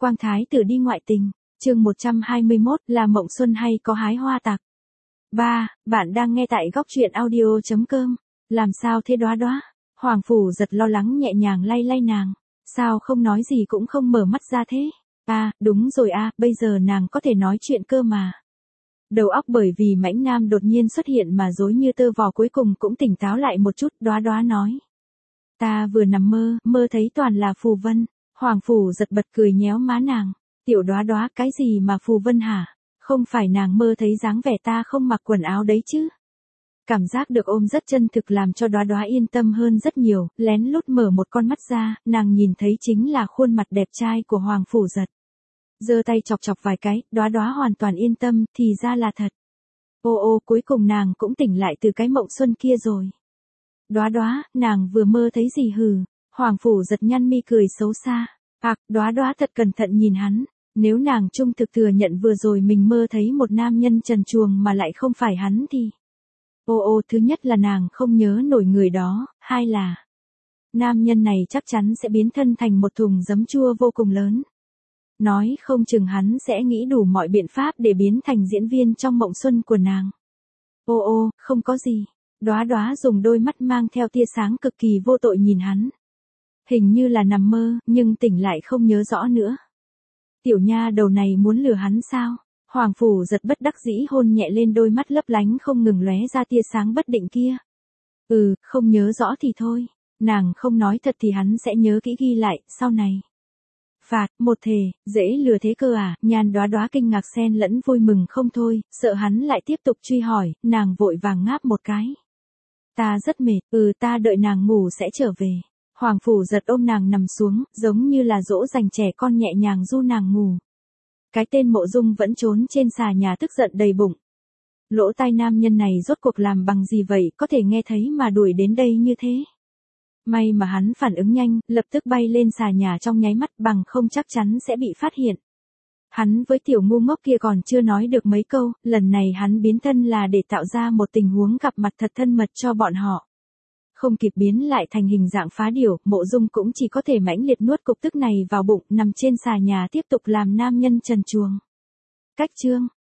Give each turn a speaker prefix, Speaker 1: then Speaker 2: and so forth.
Speaker 1: Quang thái tử đi ngoại tình, chương 121 là mộng xuân hay có hái hoa tặc. 3. Bạn đang nghe tại góc truyện audio.com. Làm sao thế Đóa Đóa? Hoàng Phủ Giật lo lắng nhẹ nhàng lay lay nàng. Sao không nói gì cũng không mở mắt ra thế? Đúng rồi bây giờ nàng có thể nói chuyện cơ mà. Đầu óc bởi vì mãnh nam đột nhiên xuất hiện mà rối như tơ vò, cuối cùng cũng tỉnh táo lại một chút. Đóa Đóa nói. Ta vừa nằm mơ thấy toàn là phù vân. Hoàng Phủ Giật bật cười nhéo má nàng. Tiểu Đóa Đóa, cái gì mà phù vân hả? Không phải nàng mơ thấy dáng vẻ ta không mặc quần áo đấy chứ? Cảm giác được ôm rất chân thực làm cho Đóa Đóa yên tâm hơn rất nhiều, lén lút mở một con mắt ra, nàng nhìn thấy chính là khuôn mặt đẹp trai của Hoàng Phủ Giật. Giơ tay chọc chọc vài cái, Đóa Đóa hoàn toàn yên tâm, thì ra là thật. Cuối cùng nàng cũng tỉnh lại từ cái mộng xuân kia rồi. Đóa Đóa, nàng vừa mơ thấy gì hừ? Hoàng Phủ Giật nhăn mi cười xấu xa. Đóa Đóa thật cẩn thận nhìn hắn. Nếu nàng trung thực thừa nhận vừa rồi mình mơ thấy một nam nhân trần truồng mà lại không phải hắn thì... Thứ nhất là nàng không nhớ nổi người đó, hai là... Nam nhân này chắc chắn sẽ biến thân thành một thùng giấm chua vô cùng lớn. Nói không chừng hắn sẽ nghĩ đủ mọi biện pháp để biến thành diễn viên trong mộng xuân của nàng. Không có gì. Đóa Đóa dùng đôi mắt mang theo tia sáng cực kỳ vô tội nhìn hắn. Hình như là nằm mơ, nhưng tỉnh lại không nhớ rõ nữa. Tiểu nha đầu này muốn lừa hắn sao? Hoàng Phủ Giật bất đắc dĩ hôn nhẹ lên đôi mắt lấp lánh không ngừng lóe ra tia sáng bất định kia. Không nhớ rõ thì thôi. Nàng không nói thật thì hắn sẽ nhớ kỹ ghi lại, sau này. Phạt, một thề, dễ lừa thế cơ à? Nhan Đóa Đóa kinh ngạc xen lẫn vui mừng không thôi, sợ hắn lại tiếp tục truy hỏi, nàng vội vàng ngáp một cái. Ta rất mệt, ta đợi nàng ngủ sẽ trở về. Hoàng Phủ Giật ôm nàng nằm xuống, giống như là dỗ dành trẻ con nhẹ nhàng du nàng ngủ. Cái tên Mộ Dung vẫn trốn trên xà nhà tức giận đầy bụng. Lỗ tai nam nhân này rốt cuộc làm bằng gì vậy, có thể nghe thấy mà đuổi đến đây như thế. May mà hắn phản ứng nhanh, lập tức bay lên xà nhà trong nháy mắt, bằng không chắc chắn sẽ bị phát hiện. Hắn với tiểu ngu ngốc kia còn chưa nói được mấy câu, lần này hắn biến thân là để tạo ra một tình huống gặp mặt thật thân mật cho bọn họ. Không kịp biến lại thành hình dạng phá điểu, Mộ Dung cũng chỉ có thể mãnh liệt nuốt cục tức này vào bụng, nằm trên xà nhà tiếp tục làm nam nhân trần truồng. Cách chương